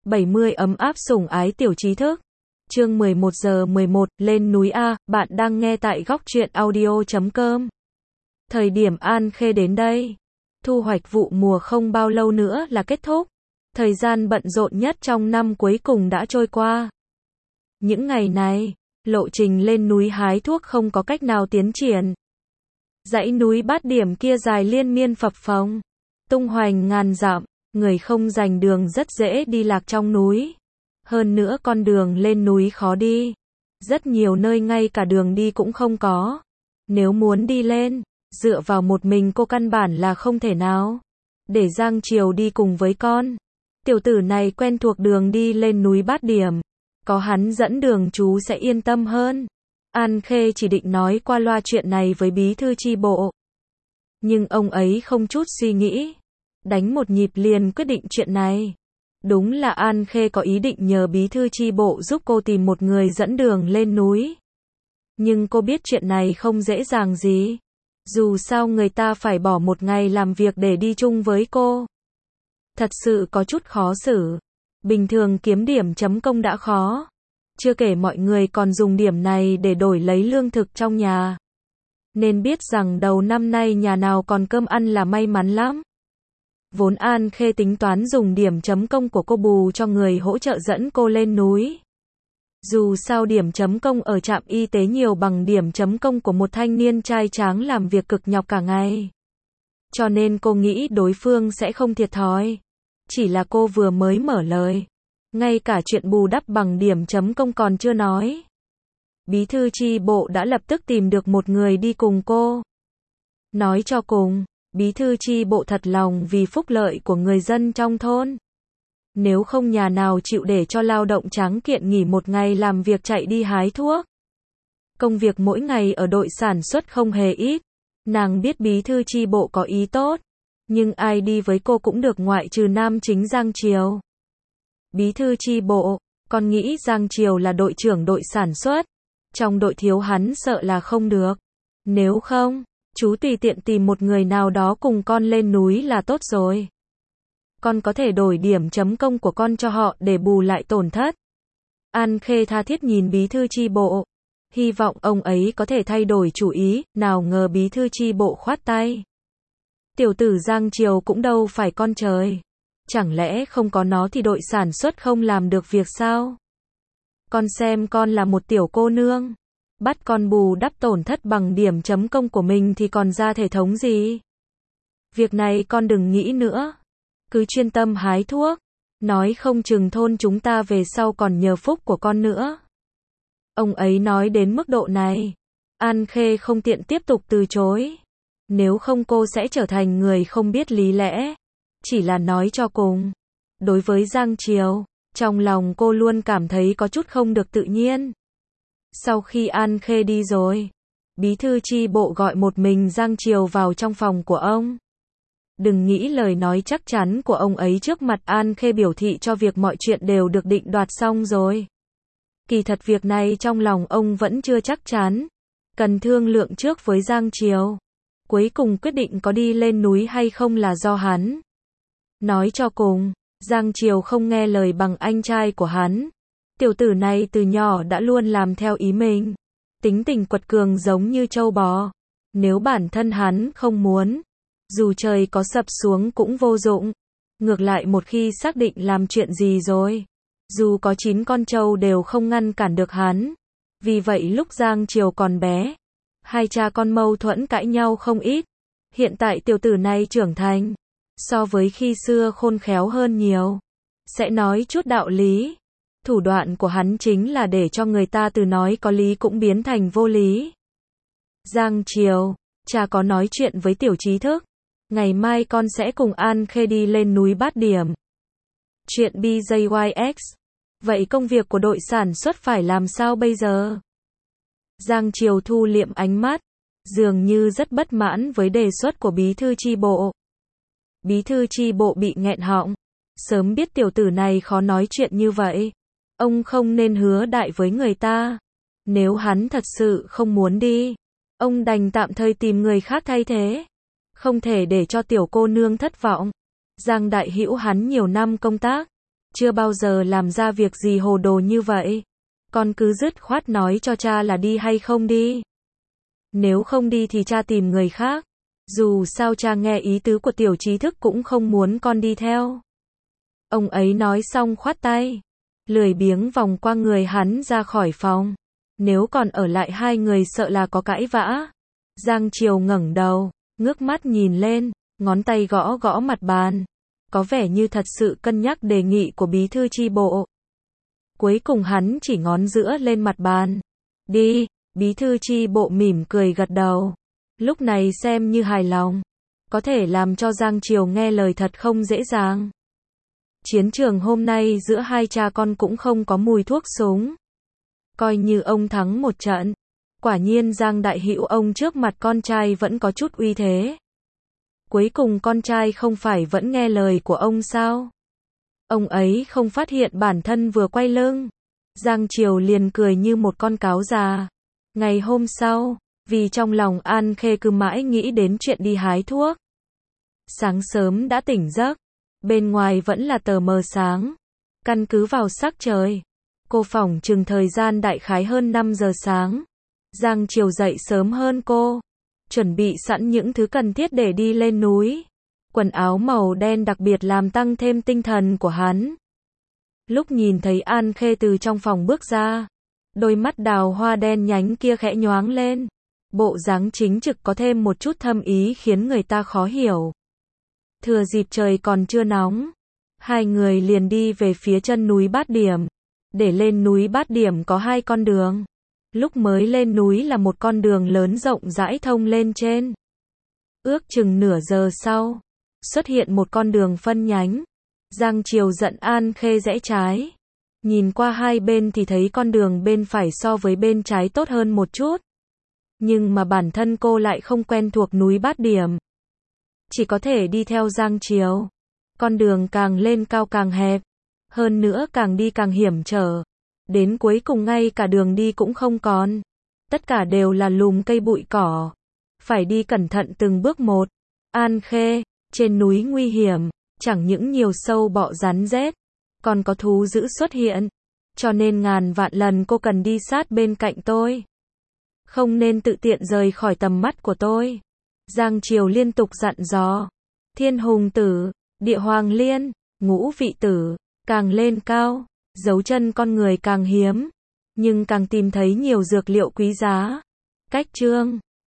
70 ấm áp sủng ái tiểu trí thức. Chương 11 giờ 11, lên núi A, bạn đang nghe tại góc truyện audio.com. Thời điểm An Khê đến đây, thu hoạch vụ mùa không bao lâu nữa là kết thúc. Thời gian bận rộn nhất trong năm cuối cùng đã trôi qua. Những ngày này, lộ trình lên núi hái thuốc không có cách nào tiến triển. Dãy núi Bát Điểm kia dài liên miên phập phồng, tung hoành ngàn dặm, người không rành đường rất dễ đi lạc trong núi. Hơn nữa con đường lên núi khó đi, rất nhiều nơi ngay cả đường đi cũng không có. Nếu muốn đi lên, dựa vào một mình cô căn bản là không thể nào. Để Giang Triều đi cùng với con. Tiểu tử này quen thuộc đường đi lên núi Bát Điểm, có hắn dẫn đường chú sẽ yên tâm hơn. An Khê chỉ định nói qua loa chuyện này với bí thư chi bộ. Nhưng ông ấy không chút suy nghĩ, đánh một nhịp liền quyết định chuyện này. Đúng là An Khê có ý định nhờ bí thư chi bộ giúp cô tìm một người dẫn đường lên núi. Nhưng cô biết chuyện này không dễ dàng gì. Dù sao người ta phải bỏ một ngày làm việc để đi chung với cô. Thật sự có chút khó xử. Bình thường kiếm điểm chấm công đã khó. Chưa kể mọi người còn dùng điểm này để đổi lấy lương thực trong nhà. Nên biết rằng đầu năm nay nhà nào còn cơm ăn là may mắn lắm. Vốn An Khê tính toán dùng điểm chấm công của cô bù cho người hỗ trợ dẫn cô lên núi. Dù sao điểm chấm công ở trạm y tế nhiều bằng điểm chấm công của một thanh niên trai tráng làm việc cực nhọc cả ngày. Cho nên cô nghĩ đối phương sẽ không thiệt thòi. Chỉ là cô vừa mới mở lời, ngay cả chuyện bù đắp bằng điểm chấm công còn chưa nói. Bí thư chi bộ đã lập tức tìm được một người đi cùng cô. Nói cho cùng, bí thư chi bộ thật lòng vì phúc lợi của người dân trong thôn. Nếu không nhà nào chịu để cho lao động tráng kiện nghỉ một ngày làm việc chạy đi hái thuốc. Công việc mỗi ngày ở đội sản xuất không hề ít. Nàng biết bí thư chi bộ có ý tốt. Nhưng ai đi với cô cũng được ngoại trừ nam chính Giang Triều. Bí thư chi bộ, con nghĩ Giang Triều là đội trưởng đội sản xuất. Trong đội thiếu hắn sợ là không được. Nếu không, chú tùy tiện tìm một người nào đó cùng con lên núi là tốt rồi. Con có thể đổi điểm chấm công của con cho họ để bù lại tổn thất. An Khê tha thiết nhìn bí thư chi bộ. Hy vọng ông ấy có thể thay đổi chủ ý, nào ngờ bí thư chi bộ khoát tay. Tiểu tử Giang Triều cũng đâu phải con trời. Chẳng lẽ không có nó thì đội sản xuất không làm được việc sao? Con xem con là một tiểu cô nương. Bắt con bù đắp tổn thất bằng điểm chấm công của mình thì còn ra thể thống gì? Việc này con đừng nghĩ nữa. Cứ chuyên tâm hái thuốc. Nói không chừng thôn chúng ta về sau còn nhờ phúc của con nữa. Ông ấy nói đến mức độ này. An Khê không tiện tiếp tục từ chối. Nếu không cô sẽ trở thành người không biết lý lẽ. Chỉ là nói cho cùng. Đối với Giang Triều, trong lòng cô luôn cảm thấy có chút không được tự nhiên. Sau khi An Khê đi rồi, bí thư chi bộ gọi một mình Giang Triều vào trong phòng của ông. Đừng nghĩ lời nói chắc chắn của ông ấy trước mặt An Khê biểu thị cho việc mọi chuyện đều được định đoạt xong rồi. Kỳ thật việc này trong lòng ông vẫn chưa chắc chắn. Cần thương lượng trước với Giang Triều. Cuối cùng quyết định có đi lên núi hay không là do hắn. Nói cho cùng, Giang Triều không nghe lời bằng anh trai của hắn. Tiểu tử này từ nhỏ đã luôn làm theo ý mình. Tính tình quật cường giống như trâu bò. Nếu bản thân hắn không muốn, dù trời có sập xuống cũng vô dụng. Ngược lại một khi xác định làm chuyện gì rồi, dù có 9 con trâu đều không ngăn cản được hắn. Vì vậy lúc Giang Triều còn bé, hai cha con mâu thuẫn cãi nhau không ít. Hiện tại tiểu tử này trưởng thành, so với khi xưa khôn khéo hơn nhiều. Sẽ nói chút đạo lý. Thủ đoạn của hắn chính là để cho người ta từ nói có lý cũng biến thành vô lý. Giang Triều, cha có nói chuyện với tiểu trí thức. Ngày mai con sẽ cùng An Khê đi lên núi Bát Điểm. Chuyện BJYX. Vậy công việc của đội sản xuất phải làm sao bây giờ? Giang Triều thu liệm ánh mắt, dường như rất bất mãn với đề xuất của bí thư chi bộ. Bí thư chi bộ bị nghẹn họng. Sớm biết tiểu tử này khó nói chuyện như vậy. Ông không nên hứa đại với người ta. Nếu hắn thật sự không muốn đi, ông đành tạm thời tìm người khác thay thế. Không thể để cho tiểu cô nương thất vọng. Giang Đại Hữu hắn nhiều năm công tác, chưa bao giờ làm ra việc gì hồ đồ như vậy. Con cứ dứt khoát nói cho cha là đi hay không đi. Nếu không đi thì cha tìm người khác. Dù sao cha nghe ý tứ của tiểu trí thức cũng không muốn con đi theo. Ông ấy nói xong khoát tay. Lười biếng vòng qua người hắn ra khỏi phòng. Nếu còn ở lại hai người sợ là có cãi vã. Giang Triều ngẩng đầu, ngước mắt nhìn lên, ngón tay gõ gõ mặt bàn. Có vẻ như thật sự cân nhắc đề nghị của bí thư chi bộ. Cuối cùng hắn chỉ ngón giữa lên mặt bàn. Đi, bí thư chi bộ mỉm cười gật đầu. Lúc này xem như hài lòng. Có thể làm cho Giang Triều nghe lời thật không dễ dàng. Chiến trường hôm nay giữa hai cha con cũng không có mùi thuốc súng. Coi như ông thắng một trận. Quả nhiên Giang Đại Hữu ông trước mặt con trai vẫn có chút uy thế. Cuối cùng con trai không phải vẫn nghe lời của ông sao? Ông ấy không phát hiện bản thân vừa quay lưng. Giang Triều liền cười như một con cáo già. Ngày hôm sau, vì trong lòng An Khê cứ mãi nghĩ đến chuyện đi hái thuốc. Sáng sớm đã tỉnh giấc. Bên ngoài vẫn là tờ mờ sáng. Căn cứ vào sắc trời. Cô phỏng chừng thời gian đại khái hơn 5 giờ sáng. Giang Triều dậy sớm hơn cô. Chuẩn bị sẵn những thứ cần thiết để đi lên núi. Quần áo màu đen đặc biệt làm tăng thêm tinh thần của hắn. Lúc nhìn thấy An Khê từ trong phòng bước ra, đôi mắt đào hoa đen nhánh kia khẽ nhoáng lên. Bộ dáng chính trực có thêm một chút thâm ý khiến người ta khó hiểu. Thừa dịp trời còn chưa nóng, hai người liền đi về phía chân núi Bát Điểm. Để lên núi Bát Điểm có hai con đường. Lúc mới lên núi là một con đường lớn rộng rãi thông lên trên. Ước chừng nửa giờ sau, xuất hiện một con đường phân nhánh. Giang Triều dẫn An Khê rẽ trái. Nhìn qua hai bên thì thấy con đường bên phải so với bên trái tốt hơn một chút. Nhưng mà bản thân cô lại không quen thuộc núi Bát Điểm. Chỉ có thể đi theo Giang Triều. Con đường càng lên cao càng hẹp. Hơn nữa càng đi càng hiểm trở. Đến cuối cùng ngay cả đường đi cũng không còn. Tất cả đều là lùm cây bụi cỏ. Phải đi cẩn thận từng bước một. An Khê, trên núi nguy hiểm, chẳng những nhiều sâu bọ rắn rết, còn có thú dữ xuất hiện. Cho nên ngàn vạn lần cô cần đi sát bên cạnh tôi. Không nên tự tiện rời khỏi tầm mắt của tôi. Giang Triều liên tục dặn dò. Thiên hùng tử, địa hoàng liên, ngũ vị tử, càng lên cao, dấu chân con người càng hiếm, nhưng càng tìm thấy nhiều dược liệu quý giá. Cách chương